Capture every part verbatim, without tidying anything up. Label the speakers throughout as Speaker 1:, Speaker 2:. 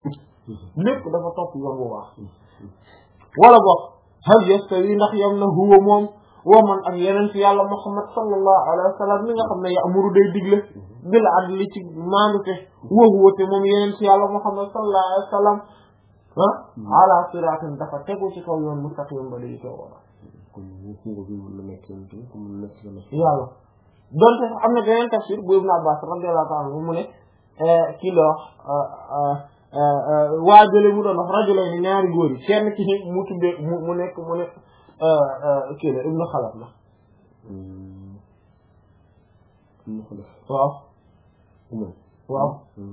Speaker 1: lépp dafa topp yoon bu baax wala boog hal yastawi ndax yam na huwa moom wa man ak yeneen ci yàlla Muhammad sallallahu alayhi wa sallam mi nga xam ne ya'muru day digle bil adli ci maandute wa huwa te moom yeneen ci yàlla Muhammad sallallahu alayhi wa sallam ah ala siratin dafa tegu ci kaw yoon mustaqim ba day teewoo
Speaker 2: kon ñu ko bi mën na nekk yoon tamit comme nekk la
Speaker 1: yàlla donte sax am na beneen tafsir bu Ibn Abbas radiyallahu ta'ala anhu mu ne kii la wax waa jële mu doon wax rajulayni ñaari góor yi kenn ci mu tuddee mu mu nekk mu ne kii la Ibn Khalaf la
Speaker 2: Ibn Khalaf
Speaker 1: waaw waaw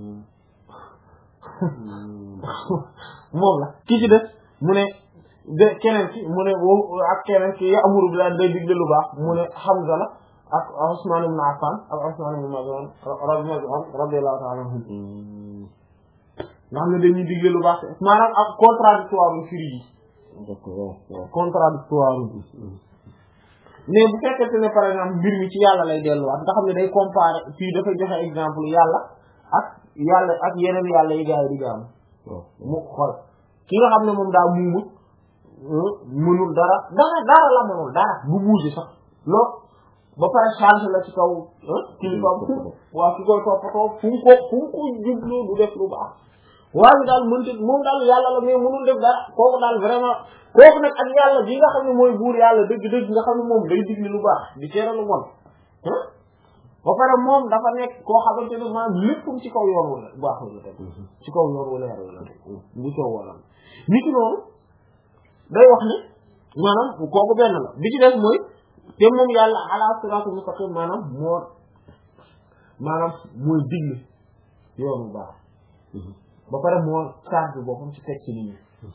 Speaker 1: moom la ki ci des mu ne de keneen ki mu ne wo ak keneen ki ya'muru bil adli day digle lu baax mu ne Hamza la ak Usman ibn Affan ak Usman ibn Maz'un radiyallahu ta'ala anhu nga xam ne dañuy digle lu baax maanaam ak contradictoire lu firi yi contradictoire mais bu fekkente ne par exemple mbir mi ci yàlla lay delluwaat nga xam ne day comparer fii dafay joxe exemple yàlla ak yàlla ak yeneen yàlla yi gaa yi di jaamu mu xool ki nga xam ne moom daa muumut mënul dara dara dara la mënul dara bu bouger sax loo ba pare charge la ci kaw kilifaam waa ki koy toppatoo fu mu ko fu mu ko jubloo du def lu baax waaye daal mënta moom daal yàlla la mais mënul def dara kooku daal vraiment kooku nag ak yàlla bi nga xam ne mooy buur yàlla dëgg-dëgg nga xam ne moom day digle lu baax di tere lu bon ba pare moom dafa nekk koo xamante ne maanaam léppam ci kaw yoon wala baax la teg ci kaw yoon wala leer la teg bu coow wala nit ki noonu day wax ne maanaam kooku benn la bi ci des mooy te moom yàlla ala siraatul mustaqim maanaam moo maanaam mooy digle yoon bu baax ba pare moo charge boppam ci teg ci nit ñi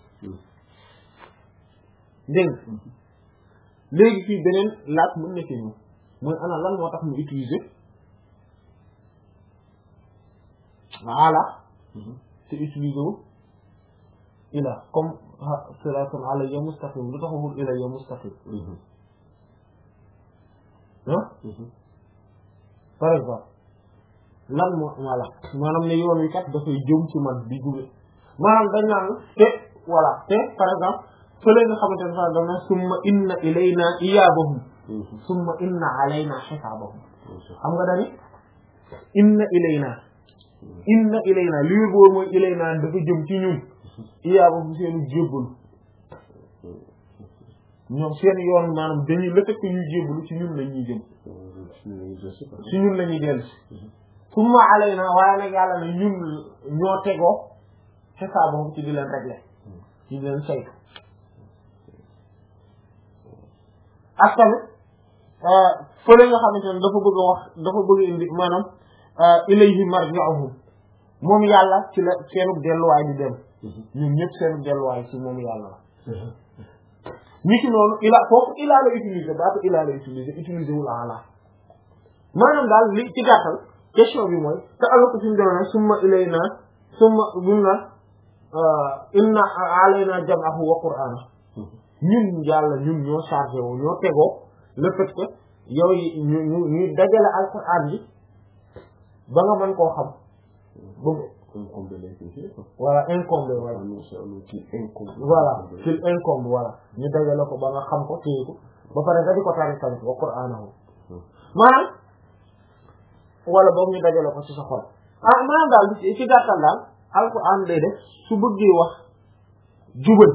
Speaker 1: dégg léegi fii beneen laaj mën na ci ñëw mooy ana lan moo tax mu utiliser ala te utiliser wu ila comme siraatul alayya mustaqim lu taxawul ilayya mustaqim ah par exemple lan moo voilà maanaam ne yoon wi kat dafay jëm ci man di jóge maanaam dañ naan te voilà te par exemple fële nga xamante ne sax dana summa inna ilayna iyaabahum summa inna alayna xisaabahum xam nga dani inna ilayna inna ilayna li wér boobu mooy ilayna dafa jëm ci ñun iyaabahum seenu jébbalu ñoom seen yoon maanaam dañuy la fekk ñuy jébbalu ci ñun la ñuy jëm ci ñun la ñuy dellu summa alayna waaye nag yàlla ne ñun ñoo tegoo xisaabahum ci di leen régler ci di leen saytu ak tamit fële nga xamante ne dafa bëgg a wax dafa bëgg a indi maanaam ilayhi marji'uhum moom yàlla ci la seenub delluwaay di dem ñun ñëpp seenub delluwaay ci moom yàlla la ni ki noonu ila foofu ilaa la utiliser baatu ilaa la utiliser utiliser wul ala maanaam daal li ci gàttal question bi mooy te ala ko suñu demee summa ilayna summa bumu na inna alayna jam'ahu wa qur'ana ñun yàlla ñun ñoo chargé woo ñoo tegoo le fait que yow yi ñu ñu ñu dajale alquran bi ba nga mën koo xam ba voilà incombe voilà voilà fil incombe voilà ñu dajale ko ba nga xam ko téye ko ba pare nga di ko tari tamit wa qur'anahu maanaam wala boog ñu dajale ko ci sa xol ah maanaam daal ci gàttal daal alquran day def su bëggee wax jubal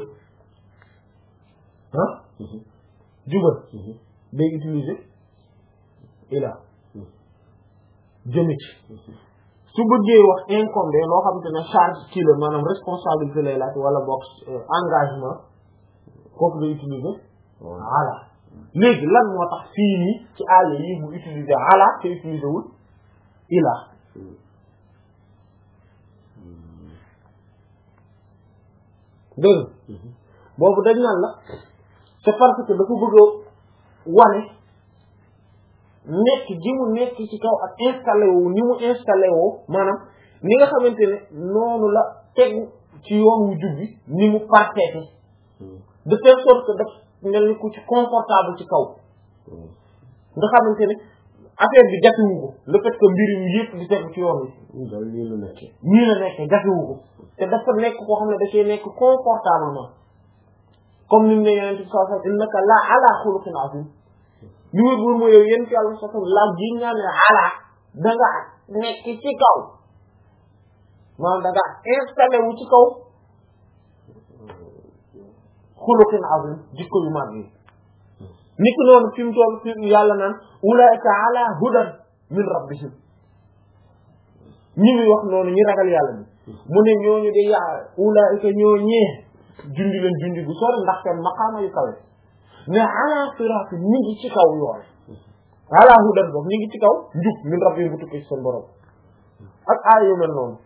Speaker 1: ah jubal day utiliser ila jëmi ci su bëggee wax incombe loo xamante ne charge ci la maanaam responsabilité lay laaj wala boog engagement kooku day utiliser ala léegi lan moo tax fii nii ci àll yi mu utiliser ala te utiliser wul ila dégg boobu dañ naan la c'est parce que dafa bëgg a wane nekk ji mu nekk ci kaw ak installé wu ni mu installé woo maanaam ni nga xamante ne noonu la tegu ci yoon wu jub bi ni mu parfaite de telle sorte que daf mel ni ku ci confortable ci kaw nga xamante ne affaire bi jafewu ko le fait que mbir mi yëpp di tegu ci yoon wi
Speaker 2: daal lii la nekkee
Speaker 1: nii la nekkee jafewu ko te dafa nekk koo xam ne da cee nekk confortablement comme ni mu ne yeneen ci saa saa innaka la ala xuluqin azim li wër wër mooy yow yéen ci yàlla saa la ji ñaan ne ala da nga nekk ci kaw maanaam da nga installé wu ci kaw xuluqin azim jikko yu mag yi nit ki noonu fi mu toll fi yàlla naan ulaika ala hudan min rabbihim ñi muy wax noonu ñi ragal yàlla bi mu ne ñooñu de yaa ulaika ñoo ñee jundi leen jundi bu sori ndax seen maqaama yu kawe mais ala siraati ñi ngi ci kaw yoon ala hudan boobu ñi ngi ci kaw njub min rabbihim bu tukkee ci seen borom ak aay yu mel noonu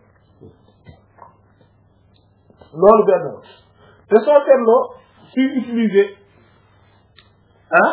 Speaker 1: loolu benn te soo seetloo suy utiliser ah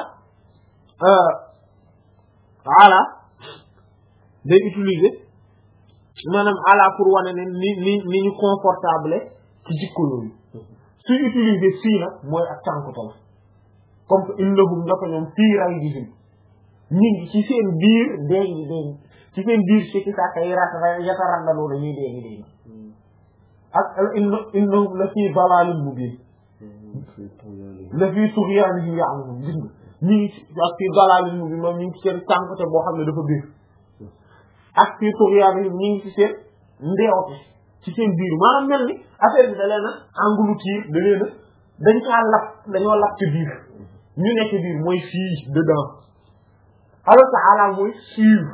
Speaker 1: ala day utiliser maanaam ala pour wane ne ni ni ni ñu confortable ci jikko yooyu suy utiliser fii nag mooy ak tànkutal comme que innahum naka ñoom fii raybihim ñi ngi ci seen biir déngi déngi ci seen biir ci ki sàkka yi rat yatarandalu na ñuy déngi déngi ak inna innahum la fii dalalin mubin la fii tughyanihim ya'mahuun gis nga ñi ngi ak fii dalalin mubin moom ñi ngi ci seen tànkute boo xam ne dafa biir ak fii tughyanihim ñi ngi ci seen ndeewte ci seen biir maanaam mel ni affaire bi da leen a engloutir da leen a dañ kaa lap dañoo lap ci biir ñu nekk biir mooy fii dedans alors que ala mooy sur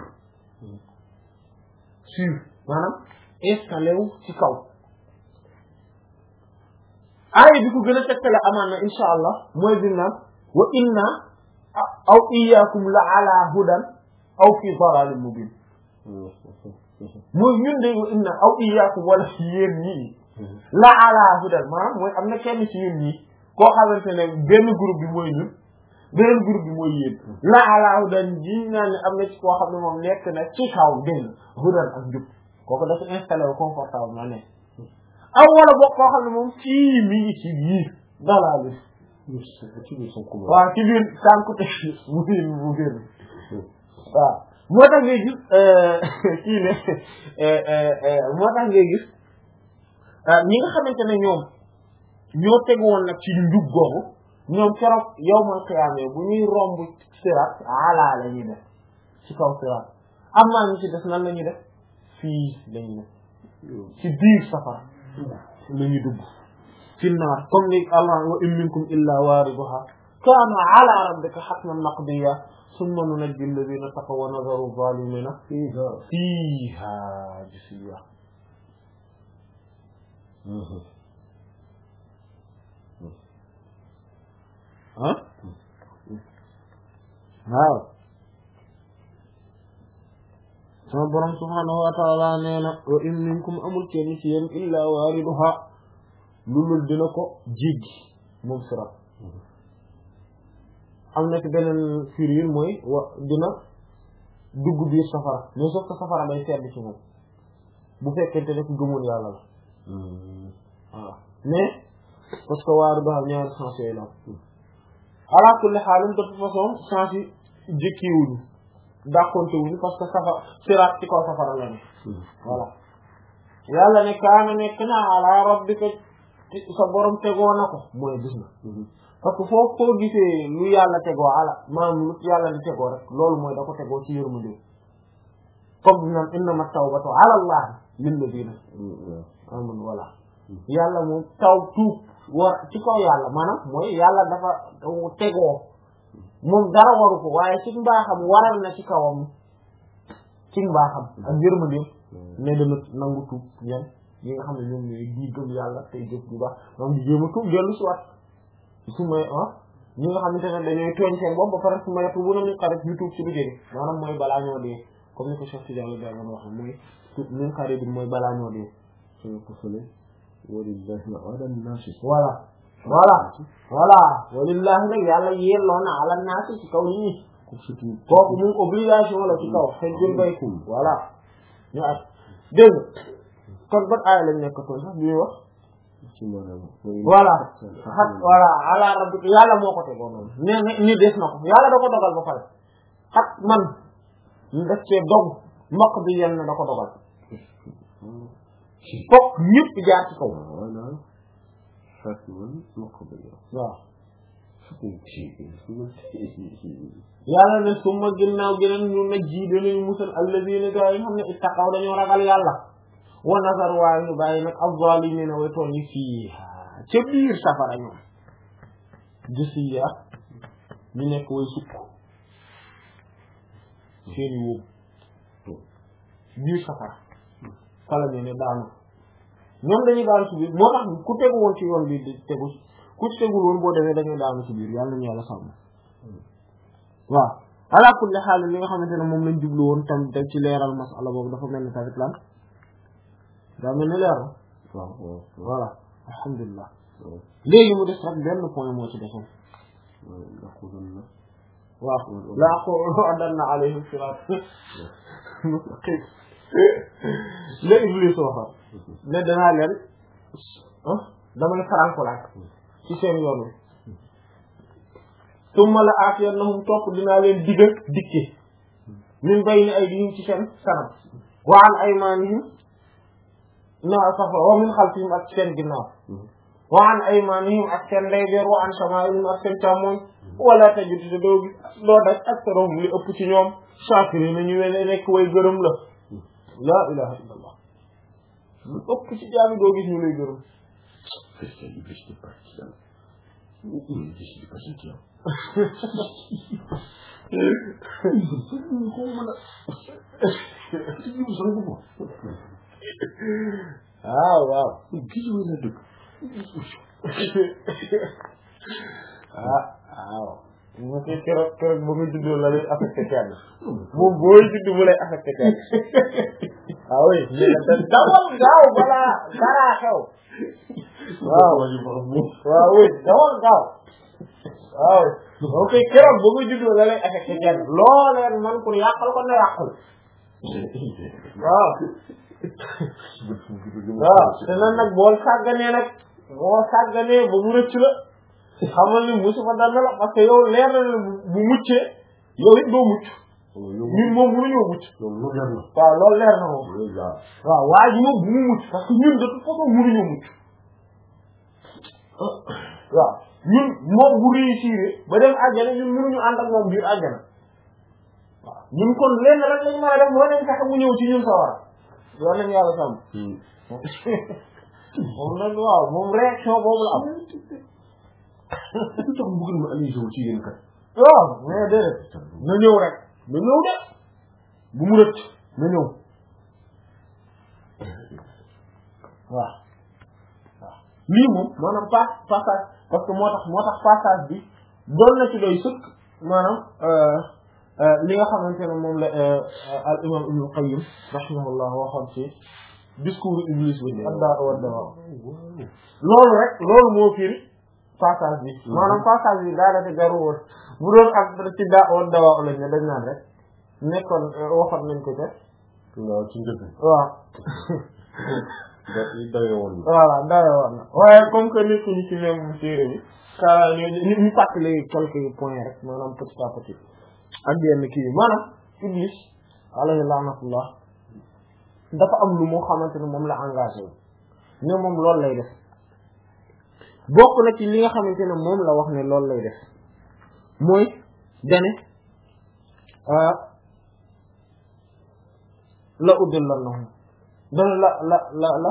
Speaker 1: sur maanaam installé wu ci kaw aaya bi ko gën a tegtale amaan na insha allah mooy bi naan wa inna aw iyyakum la ala hudan aw fi dalalin mubin mooy ñun de wa inna aw iyyakum wala ci yéen ñii la ala hudan maanaam mooy am na kenn ci yéen ñii koo xamante ne benn groupe bi mooy ñun beneen groupe bi mooy yéen la ala hudan ji naa ne am na ci koo xam ne moom nekk na ci kaw dégg hudan ak njub kooku dafa installé wu confortable ma ne aw wala boog koo xam ne moom fii mi ngi ci biir dalaa bi waaw ci biir sànkute mu biir mu biir waaw moo tax ngay gis kii ne moo tax ngay gis ñi nga xamante ne ñoom ñoo tegu woon nag ci njub googu ñoom keroog yawmal qiyaama bu ñuy romb siraat ala la ñuy def ci kaw siraat am naa ñu ci def nan la ñuy def fii la ñuy def ci biir safara la ñuy dugg fi naar comme ni Allah wa in minkum illa waariduha kaana ala rabbika hatman maqdiya summa nunajji alladhina taqaw wa nadharu zalimina fiha jisiya ah waaw sama borom subhanahu wa ta'ala nee na wa in minkum amul kenn ci yéen illa waariduha lulul dina ko jéggi moom sirat am na ci beneen firiir mooy wa dina dugg biir safara mais sauf que safara day sedd ci moom bu fekkente ne ku gëmoon yàlla la waaw mais parce que waariduha ñaari sens yooyu la ala kulli xaalim de toute façon sens yi jëkkiwuñu dàqonte wuñu parce que safara siraat ci kaw safara la ne voilà yàlla ne kaana nekk na ala rabbika sa borom tegoo na ko mooy gis na parce que foofu foo gisee lu yàlla tegoo ala maanaam lu yàlla di tegoo rek loolu mooy da ko tegoo ci yërmande comme bi naan innama tawbatu ala allah lilladina amanu voilà yàlla moom taw tuub war ci kaw yàlla maanaam mooy yàlla dafa tegoo moom dara waru ko waaye ci mbaaxam waral na ci kawam ci mbaaxam ak yërmandeem ne dana nangu tuub ñen ñi nga xam ne ñoom ñooy di gëm yàlla tey jëf bu baax moom di jéem a tuub dellu si waat su may ah ñi nga xamante ne dañuy tooñ seen bopp ba pare su may tuub bu na ñu xarit ñu tuub ci lu jege maanaam mooy balaa ñoo dee comme ni ko Cheikh Tidiane da nga wax mooy tuub ñu xarit bi mooy balaa ñoo dee suñu ko fële walillahi ala nasi voilà voilà voilà walillahi nag yàlla yelloo na ala nasi ci kaw nit ñi kooku mu obligation la ci kaw xejjul baykum voilà ñu at dégg kon ban aaya lañ nekkatoon sax ñuy wax voilà xat voilà ala rabbika yàlla moo ko tegoo noonu ne ni des na ko yàlla da ko dogal ba pare xat man ñu def cee dog mbokk bi yenn da ko dogal fokk ñëpp jaar ci kaw waaw yàlla ne su ma ginnaaw geneen ñu na ji danañu musal alladina gaa yi xam ne ittaqaw dañoo ragal yàlla wa nazar waaye ñu bàyyi nag az-zalimina way toll yi fii ca biir safara ñoom gisiya ñu nekk way sukk seeni wóob biir safara fala ñu ne daanu ñoom dañuy daanu ci biir moo tax ku tegu woon ci yoon bi di tegu ku ci tegul woon boo demee dañuy daanu ci biir yàlla ñu yàlla sàmm waaw ala kulli xaal li nga xamante ne moom lañ jublu woon tam te ci leeral masala boobu dafa mel ni tamit lan daa mel ni leeral waaw voilà alhamdulilah léegi mu des rek benn point moo ci defoon waaw la aqulu adanna alayhim sirat mustaqim la Iblis waxoon ne danaa leen damay farankulaat ci seen yoon wi summa la aatiyannahum topp dinaa leen digal dikke min bayni aydihim ci seen kanam wa an aymanihim na safa wa min xalfihim ak seen ginnaaw wa an aymanihim ak seen ndeyjoor wa an shamaa'ilihim ak seen càmmoñ wala tajidu te doo gis doo daj aktharuhum li ëpp ci ñoom shaakiriin ñu wene nekk way gërëm la laa ilaha illa allah lu ëpp ci jaami doo gis ñu lay gërëm waaw waaw ah waaw mu ci keroog keroog ba nga juddoo la lay affecté kenn moom booy juddu mu lay affecté kenn ah oui dawal gaaw balaa dara xew waaw waaw oui dawal gaaw waaw ok keroog ba nga juddoo la lay affecté kenn loo leen man pour yàqal ko ne yàqul waaw waaw te nan nag boo sàgganee nag boo sàgganee ba mu rëcc la xamal ni musiba dal na la parce que yow leer na bu muccee yow it doo mucc ñun moom mënuñoo mucc waaw loolu leer na moom waaw waa ji moom bu mu mucc parce que ñun de toute façon mënuñoo mucc waaw ñun moom bu réussir ba dem àjjana ñun mënuñu ànd ak moom biir àjjana waaw ñun kon lenn rek lañ mën a def mooy nañ fexe mu ñëw ci ñun sawara loolu lañ yàlla sàmm moom nag waaw moom réaction boobu la am
Speaker 2: lu tax bëgg ma Aliou Sow ci yéen kat.
Speaker 1: waaw mais déedéet na ñëw rek na ñëw de bu mu rëcc na ñëw waaw waaw lii moom maanaam pas passage parce que moo tax moo tax passage bi doon na ci doy sëkk maanaam li nga xamante ne moom la al imam Ibn Qayyim rahimahullah waxoon ci discours Iblis bi ak daa war da waaw loolu rek loolu moo firi passage bi maanaam passage bi daa dafa jaru woon bu doon ak ci daa woon dawaa lañ ne dañ naan rek nekkoon waxoon nañ ko te
Speaker 2: waaw ci njëkk
Speaker 1: waaw
Speaker 2: da dawe woon na
Speaker 1: voilà dawe woon na waaye comme que nekkuñu ci même téere bi ka ñu ñu fàttali quelques points rek maanaam petit à petit ak yenn kii yi maanaam Iblis alayhi laanatullah dafa am lu moo xamante ne moom la engagé wu ne moom loolu lay def bokk na ci li nga xamante ne moom la wax ne loolu lay def mooy dane la udillannahum dane la la la la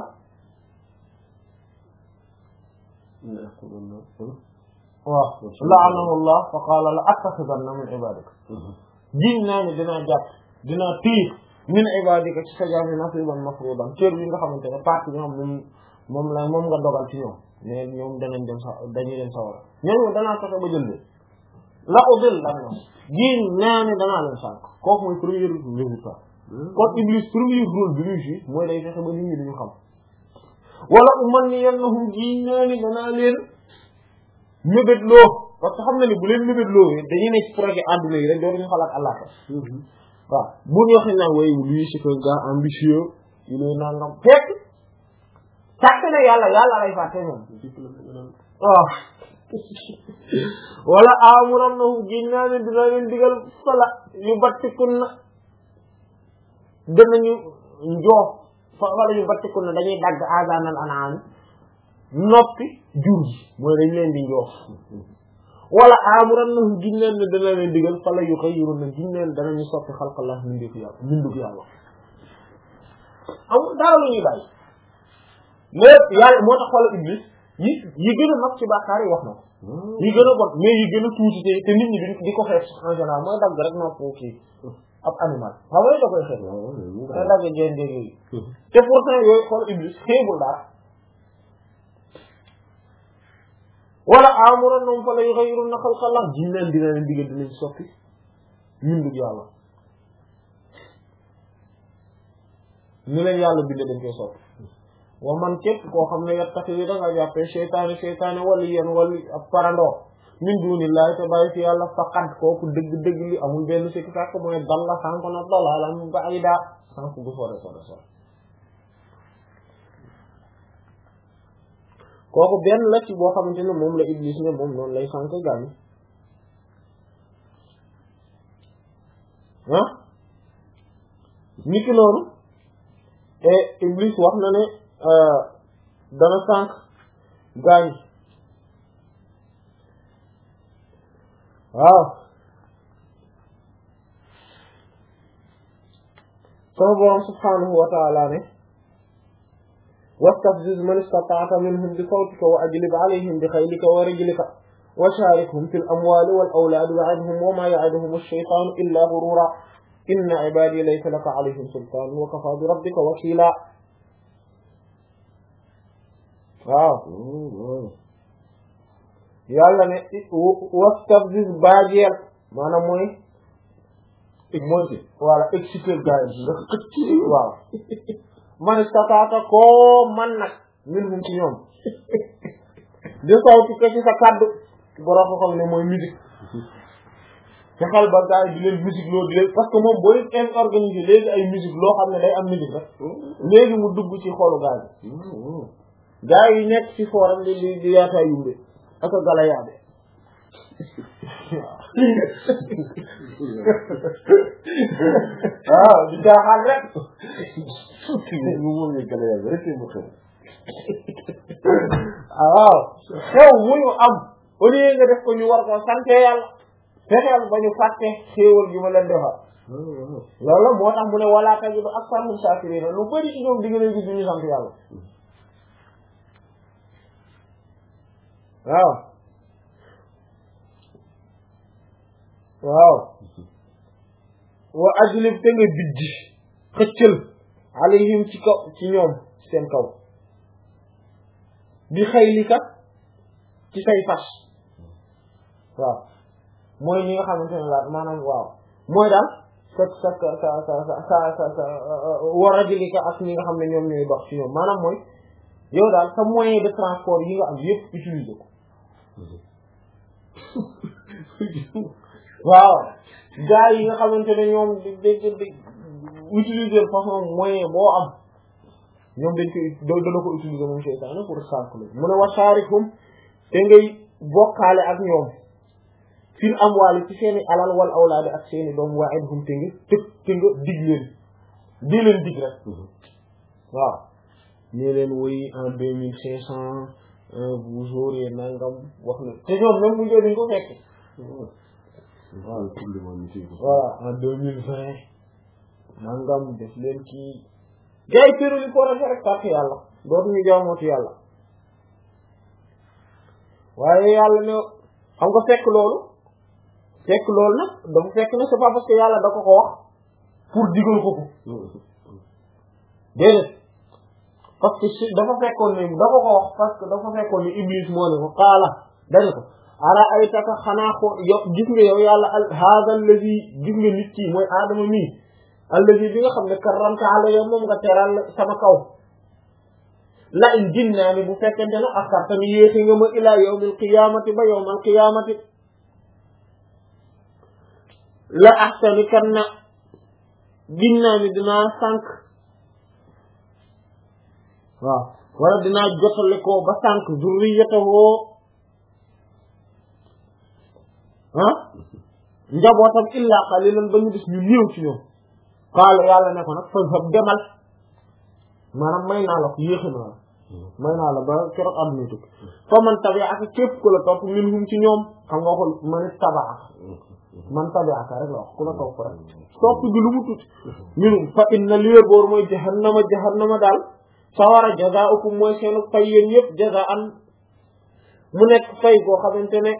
Speaker 1: waaw la'anahu Allah fa qaala la attaxidanna min ibadika jiñ naa ne dinaa jàpp dinaa tiir min ibadika ci sa jaam yi nasiban mafrudan cër bi nga xamante ne partie bi nga xam moom moom la moom nga dogal ci ñoom mais ñoom danañ dem sa dañuy dem sawara ñooñu danaa fexe ba jël leen la udil lan na jiñ naa ne danaa leen sànq kooku mooy premier résultat kon Iblis premier rôle bi muy fii mooy day fexe ba nit ñi duñu xam wala umanniyannahum jiñ naa ne danaa leen mébét loo parce que xam na ni bu leen mébét loo dañuy nekk projet àdduna yi rek dootuñu xalaat Allah waaw bu ñu waxee naan way lui c'est un gars ambitieux il est nangam fekk fàtte na yàlla yàlla lay fàtte moom waaw wala amuram na giñ naa ne dina leen digal fala yu battikun na danañu njoof fa wala ñu battiku ne dañuy dagg azaanal anaam noppi jur gi mooy dañ leen di njoof wala amuran na giñ leen ne dana leen digal fa la yu koy yurun na giñ leen danañu soppi xalqallah mindeefu yàlla mindug yàlla amul dara lu ñuy bàyyi lépp yàlla moo tax xoolal iblis yi yi gën a mag ci bàkkaar yi wax na ko yi gën a bon mais yi gën a tuuti te te nit ñi di di ko xeet en général mooy dagg rek nopp kii ab animal xam nga da koy xeet da dagg jéen jéeg yooyu te pourtant yooyu xool iblis xeebul dara wala amuran noom fa la yughayiruna xalqallah jiñ leen dina leen digal dinañ soppi mindug yàlla ni leen yàlla binde dañ koy soppi wa man képp koo xam ne yattaqi yi da nga jàppee seytaane seytaane wali yéen wali ab parandoo min dunillahi te bàyyi fi yàlla faqat kooku dëgg dëgg li amul benn sikki sàkk mooy dalla sànk na dalalan ba'ida sànk bu sore sore sore kooku benn la ci boo xamante ne moom la iblis ne moom noonu lay sànk gàmmi ah ni ki noonu te iblis wax na ne dana sànq gaañ waaw sama borom subhanahu wa ta'ala ne wastafziz man istata'ta minhum bi sawtika wa ajlib alayhim bi khaylika wa rijlika wa sharikhum fil amwali wal awladi wa'idhum wa ma ya'iduhum ash-shaytanu illa ghurura inna ibadi laysa laka alayhim sultan wa kafa bi rabbika wakila waaw yàlla ne wastafziz baajeel maanaam mooy mooy voilà exciter gars yi nga xëcc waaw man istataata koo man nag minhum ci ñoom di sawti ko ci sa kaddu borom ko xam ne mooy musique fexeel ba gars yi di leen musique loo di leen parce que moom booy leen organiser léegi ay musique loo xam ne day am musique rek léegi mu dugg ci xolu gars yi gaa yi nekk ci fooram di di di yaataa yumbe ak a gala yaabe waaw di jaaxal rek
Speaker 2: mu moom ñu gala yaabe rek mu xew
Speaker 1: waaw xew mu ñu am au lieu nga def ko ñu war ko sante yàlla fexeel ba ñu fàtte xéewal gi ma leen defal loolu moo tax mu ne wala tajidu aktharahum shaakiriin lu bari ci ñoom di nga leen gis ñu sant yàlla waaw waaw wa ajlib te nga bijji xëccal alayhim ci kaw ci ñoom seen kaw bi xaylika ci say fas waaw mooy ñi nga xamante ne la maanaam waaw mooy daal sa sa sa sa sa sa sa sa wa rajulika ak ñi nga xam ne ñoom ñooy dox ci ñoom maanaam mooy yow daal sa moyen de transport yi nga am yëpp utiliser ko waaw gars yi nga xamante ne ñoom di di di utiliser façon moyen boo am ñoom dañ koy dana ko utiliser moom seytaane pour sànq la mu ne wa sharikhum te ngay bokkaale ak ñoom fil amwaali ci seeni alal wal awlaadi ak seeni doom wa'idhum te nga tëg te nga dig leen di leen dig rek waaw nee leen woy en deux mille cinq cent vous aurez nangam wax na te ñoom même bu ñu duñ ko fekk
Speaker 2: waaw tout le monde ci
Speaker 1: voilà en deux mille vingt nangam def leen kii gars yi péro li ko defee rek tàkk yàlla dootuñu jaamooti yàlla waaye yàlla ne xam nga fekk loolu fekk loolu nag dafa fekk ne c'est pas parce que yàlla da ko ko wax pour digal ko ko déedéet parce que dafa fekkoon ne da ko ko wax parce que dafa fekkoon ne Iblis moo ne ko xaala dañu ko ara ay taka xanaa ko yow gis nga yow yàlla al hada allazi gis nga nit ki mooy aadama mii allazi bi nga xam ne karramta ala yow moom nga teral sama kaw la in jinnaa ni bu fekkente ne akartami yéexi nga ma ilaa yawmil qiyamati ba yawmal qiyamati la ahsani kan na ginnaa ni dinaa sànq waaw wala dinaa jotale ko ba sànq zurriyatahu ah njabootam illa qalilan ba ñu gis ñu néew ci ñoom qaala yàlla ne ko nag fazhab demal maanaam may naa la ko yéexi naa la may naa la ba keroog àdduna tukki fa man tabi'aka képp ku la topp minhum ci ñoom xam nga waxul man tabi'aka man tabi'aka rek la wax ku la topp rek topp bi lu mu tuuti minhum fa inna li wér boor mooy jahannama jahannama daal sawara jazaa'ukum mooy seenu fay yéen yëpp jazaa'an mu nekk fay boo xamante ne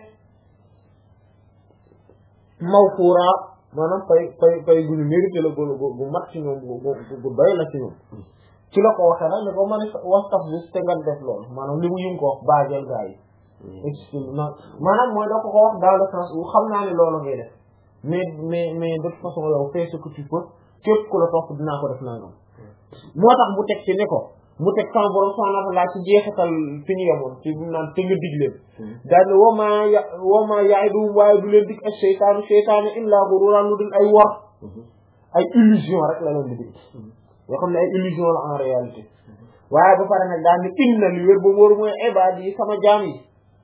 Speaker 1: mawfuura maanaam fay fay fay gu ñu mérité la gu gu mat ci ñoom gu gu doy la ci ñoom ci la ko waxee nag ne ko man wax taf bis te nga def loolu maanaam li mu yim ko wax baajal gaa yi explique maanaam mooy da ko ko wax dans le sens où xam naa ne loolu ngay def mais mais mais de toute façon yow fais ce que tu peux képp ku la topp dinaa ko def nangam moo tax mu teg ci ne ko mu teg sama borom subhanahu wa ta'ala ci jeexital fi ñu yemoon ci naan te nga dig leen daal ne wama ya wama ya'iduhum waaye du leen dig ak seytaanu seytaanu illa ghururan lu dul ay war ay illusion rek la leen di dig yoo xam ne ay illusion la en réalité waaye ba pare nag daal ne inna li wér ba wóor mooy ibaad yi sama jaam yi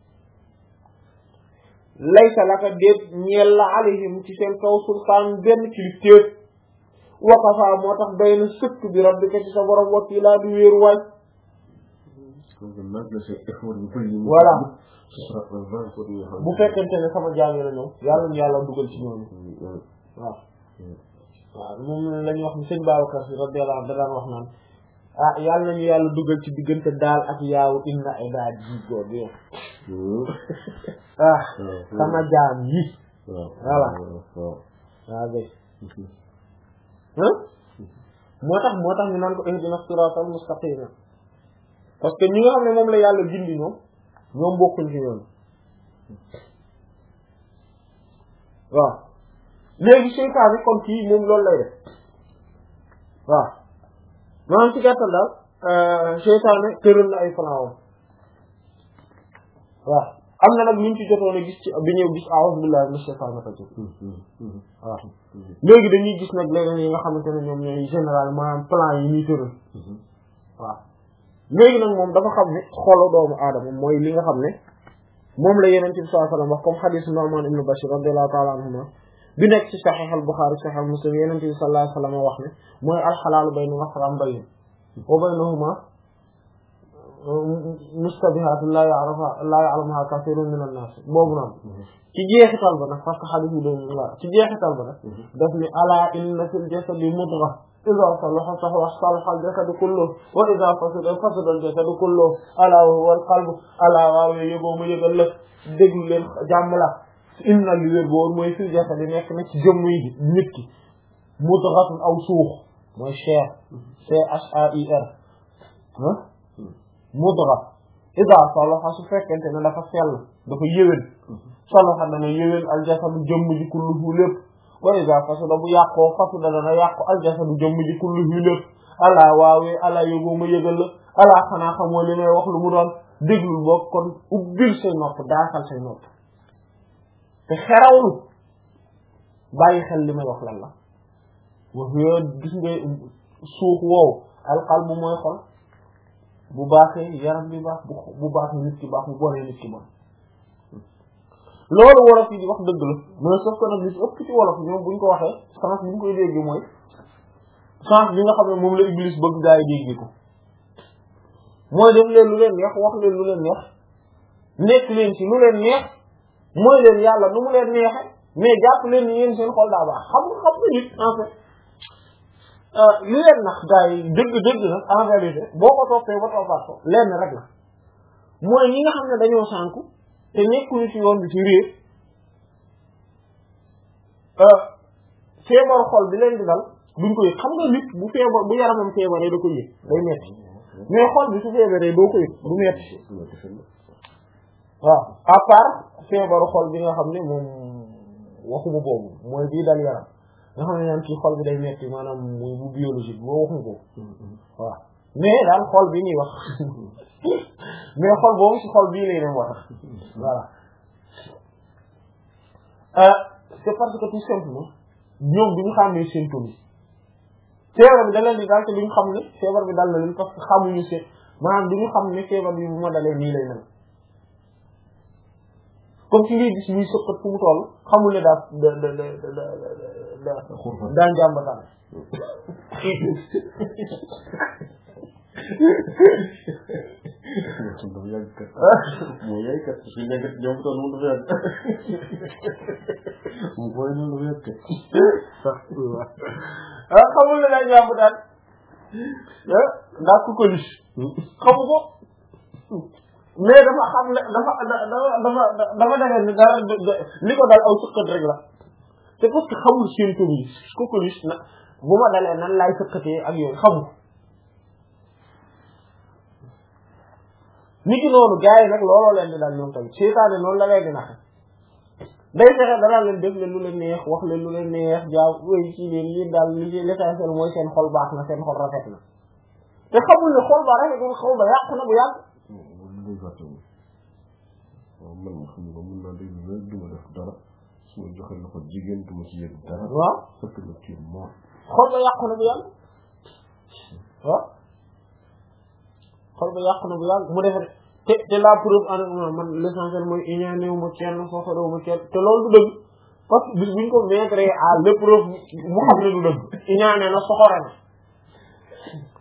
Speaker 1: laysa laka déet ñeel la alayhim ci seen kaw sultaan benn kilifteef wakafa moo tax doy na sëkk bi rabbika ci sa borom wakiila di wéeru waay voilà bu fekkente ne sama jaam yi la ñoom yàlla ñu yàlla dugal ci ñooñu waaw waaw moom la ñuy wax ni sëñ Babacar Si radiyallahu anhu da daan wax naan ah yàlla nañu yàlla dugal ci diggante daal ak yaawu inna ibaad yi googu yow ah sama jaam yi voilà waaw bay moo tax moo tax ñu naan ko ihdina siratal mustaqim parce que ñi nga xam ne moom la yàlla gindi ñoom ñoom bokkuñ ci ñoom waaw léegi seytaan bi kon kii moom loolu lay def waaw maanaam ci gàttal daal seytaane tëral na ay fanaawam waaw am na nag ñu ci jotoon a gis ci bi ñëw gis a'uuzu billahi minash shaytaanir rajiim waaw léegi dañuy gis nag leneen yi nga xamante ne ñoom ñooy général maanaam plan yi ñuy tëral waaw léegi nag moom dafa xam ne xolu doomu aadama mooy li nga xam ne moom la Yonent bi sallallahu alayhi wa sallam wax comme hadiis Nu'maan ibn Bashiir radiyallahu ta'ala anhuma bi nekk ci Sahih al-Bukhari Sahih Muslim Yonent bi sallallahu alayhi wa sallam wax ne mooy alxalaalu bayna masram bayyin wa baynahuma mustabihaatun laa ya'lamuha laa ya'lamuha kasiirun mina n-naas boobu noonu ci jeexital ba nag parce que xadiis bi doon la ci jeexital ba nag daf ni alaa inna fil jasadi mudgha idhaa salaha salaha al-jasadu kulluhu wa idhaa fasada fasada al-jasadu kulluhu alaa wa huwa al-qalbu alaa waawee yëgoo ma yëgal la déglu leen jàmm la inna li wér boor mooy fil jasadi nekk na ci jëmm yi nit ki mudghatun aw suux mooy chair C H A I R ah mudgha idhaa salaha su fekkente ne dafa sell dafa yéwén salaha dana yéwén al-jasadu jëmm ji kulluhu lépp wa idhaa fasada bu yàqoo fasada dana yàqu al-jasadu jëmm ji kulluhu lépp alaa waawee alaa yóbbu ma yëgal la alaa xanaa xamoo li may wax lu mu doon déglul boog kon ubbil say nopp daasal say nopp te xerawlu bàyyi xel li may wax lan la wax yoo gis nga suux woowu alqalbu mooy xol bu baaxee yaram bi baax bu bu baaxee nit ki baax bu bonee nit ki bon loolu wolof yi di wax dëgg la mais sauf que nag li ci ëpp ci wolof ñoom buñ ko waxee sens bi ñu koy dégg mooy sens bi nga xam ne moom la Iblis bëgg gaa yi dégg ko mooy def leen lu leen neex wax leen lu leen neex nekk leen ci lu leen neex mooy leen yàlla nu mu leen neexe mais jàpp leen ni yéen seen xol daa baax xam nga xam nga nit en fait li leen nax gaa yi dëgg dëgg nag en vérité boo ko toppee ba toppaat ko lenn rek la mooy ñi nga xam ne dañoo sànku te nekkuñu ci yoon bi ci réer feebaru xol bi leen di dal duñ ko yëg xam nga nit bu feebar bu yaramam feebaree da ko yëg day metti mais xol bi su feebaree doo ko yëg du metti waaw à part feebaru xol bi nga xam ne moom waxuma boobu mooy bii dal yaram nga xam ne naan kii xol bi day metti maanaam muy bu biologique boo waxuma boobu waaw mais daal xol bi ñuy wax mais xol boobu ci xol bii lay dem wax voilà c'est parce que tout simplement ñoom bi ñu xàmmee symptômes yi feebar bi da leen di daal te duñu xam ne feebar bi dal na leen parce que xamuñu se maanaam duñu xam ne feebar bi bu ma dalee nii lay mel comme si ngay gis muy sëqat fu mu toll xamul ne daa da da da da da daa njàmbataan
Speaker 2: dafa yàgg kat moo yaay kat su nekk ñoom toon mu dafa yàgg mu booy noonu dafa yàgg kat
Speaker 1: ah xamul ne daa njàmbataan daa ko ko lis xamu ko mais dafa xam ne dafa dafa dafa dafa defee ne dara li ko dal aw sëqat rek la c'est parce que xamul symptôme yi ko ko lis na bu ma dalee nan laay sëqatee ak yooyu xamul nit ki noonu gars yi nag looloo leen di daal ñoom tamit seytaane noonu la leen di naxe day fexe danaa leen def leen lu leen neex wax leen lu leen neex jaaw wéy ci leen yi daal li l'essentiel mooy seen xol baax na seen xol rafet na te xamul ne xol ba rafetul xol ba yàqu na bu yàgg
Speaker 2: waaw man ma xam nga mën naa dégg rek duma def dara su ma joxe loxo jigéen duma ci yëg dara
Speaker 1: waaw
Speaker 2: fekk na ci moo
Speaker 1: xol ba yàqu na bu yàgg waaw xol ba yàqu na bu yàgg mu defe te te la preuve en man l'essentiel mooy iñaanewu ma kenn soxorewu ma kenn te loolu du dëgg parce que bis buñ ko mettre à l'épreuve mu xam ne du dëgg iñaane na soxore na